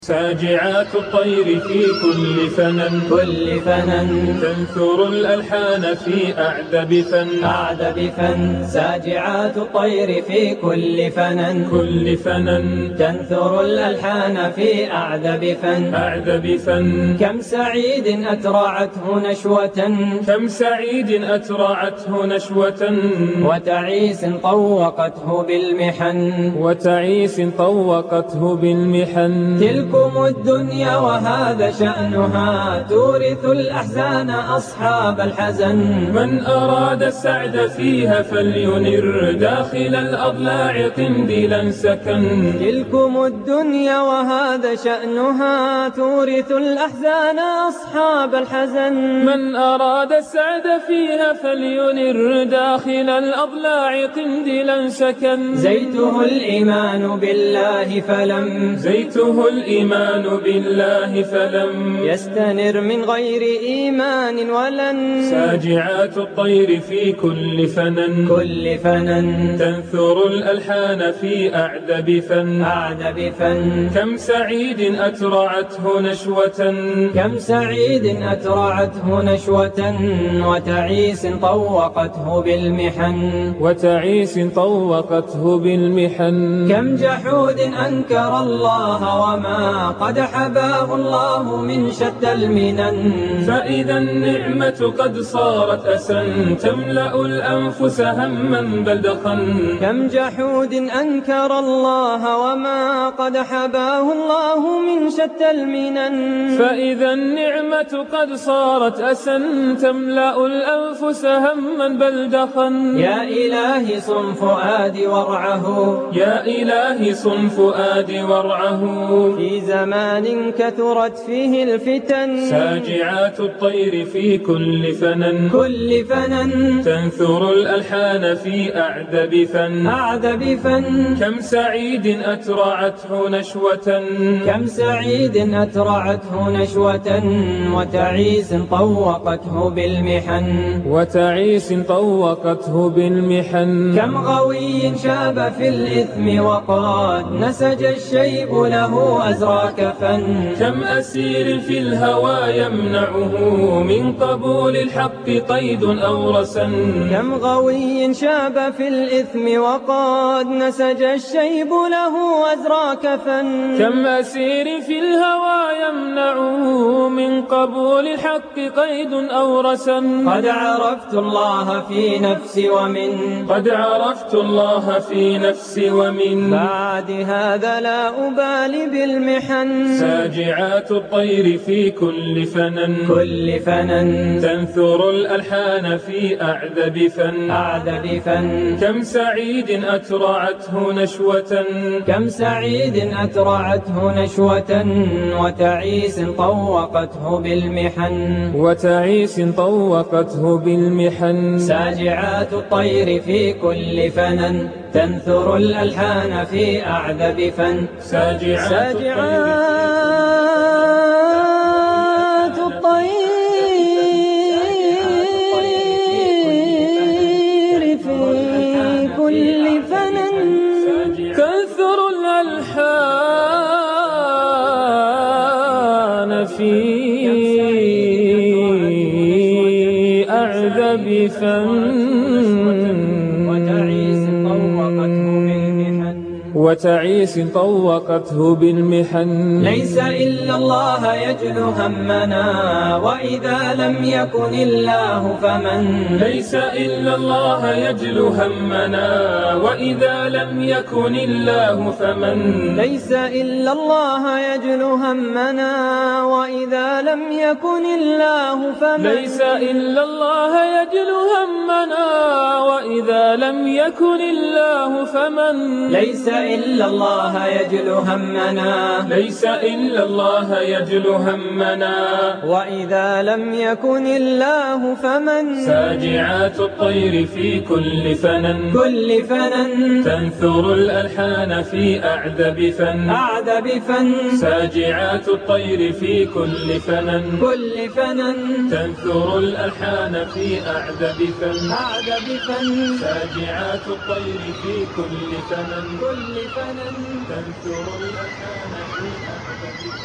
ساجعات الطير في كل فنن تنثر الألحان في أعذب فن ساجعات الطير في كل فنن تنثر الألحان في أعذب فن كم سعيد أترعته نشوة وتعيس طوقته بالمحن تلكم الدنيا وهذا شأنها تورث الأحزان أصحاب الحزن من أراد السعد فيها فلينر داخل الأضلاع قنديلا سكن تلكم الدنيا وهذا شأنها تورث الأحزان أصحاب الحزن من أراد السعد فيها فلينر داخل الأضلاع قنديلا سكن زيته الإيمان بالله فلم يستنر من غير إيمان ولن ساجعات الطير في كل فنن تنثر الألحان في أعذب فن كم سعيد أترعته نشوة وتعيس طوقته بالمحن كم جحود أنكر الله وما قد حباه الله من شتى المنن فإذا النعمة قد صارت أسا تملأ الأنفس هما بل دخا كم جحود أنكر الله وما قد حباه الله من شتى المنن فإذا النعمة قد صارت أسا تملأ الأنفس هما بل دخا يا إلهي صن فؤادي ورعه في زمان كثرت فيه الفتن ساجعات الطير في كل فنن تنثر الألحان في أعذب فن كم سعيد أترعته نشوة وتعيس طوقته بالمحن كم غوي شاب في الإثم وقد نسج الشيب له أزرى كفن كم أسير في الهوى يمنعه من قبول الحق قيد أو رسن كم غوي شاب في الإثم وقد نسج الشيب له أزرى كفن كم أسير في الهوى يمنعه من قبول الحق قيد أو رسن قد عرفت الله في نفسي ومن بعد هذا لا أبالي بالمحن ساجعات الطير في كل فنن تنثر الألحان في أعذب فن كم سعيد أترعته نشوة وتعيس طوقته بالمحن ساجعات الطير في كل فنن تنثر الألحان في أعذب فن ساجعات الطير في كل فنن تنثر الألحان في أعذب فن وتعيس طوقته بالمحن ليس إلا الله يجل همنا وإذا لم يكن الله فمن ليس إلا الله يجل همنا وإذا لم يكن الله فمن ليس إلا الله يجل همنا وإذا لم يكن الله فمن ليس إلا الله يجل همنا وإذا لم يكن الله فمن ليس إلا الله يجل همنا وإذا لم يكن الله فمن ساجعات الطير في كل فنن تنثر الألحان في أعذب فن ساجعات الطير في كل فنن تنثر الألحان في أعذب فن أعذب فن ساجعات الطير في كل فنن فنا تنثر الأكان في أحدث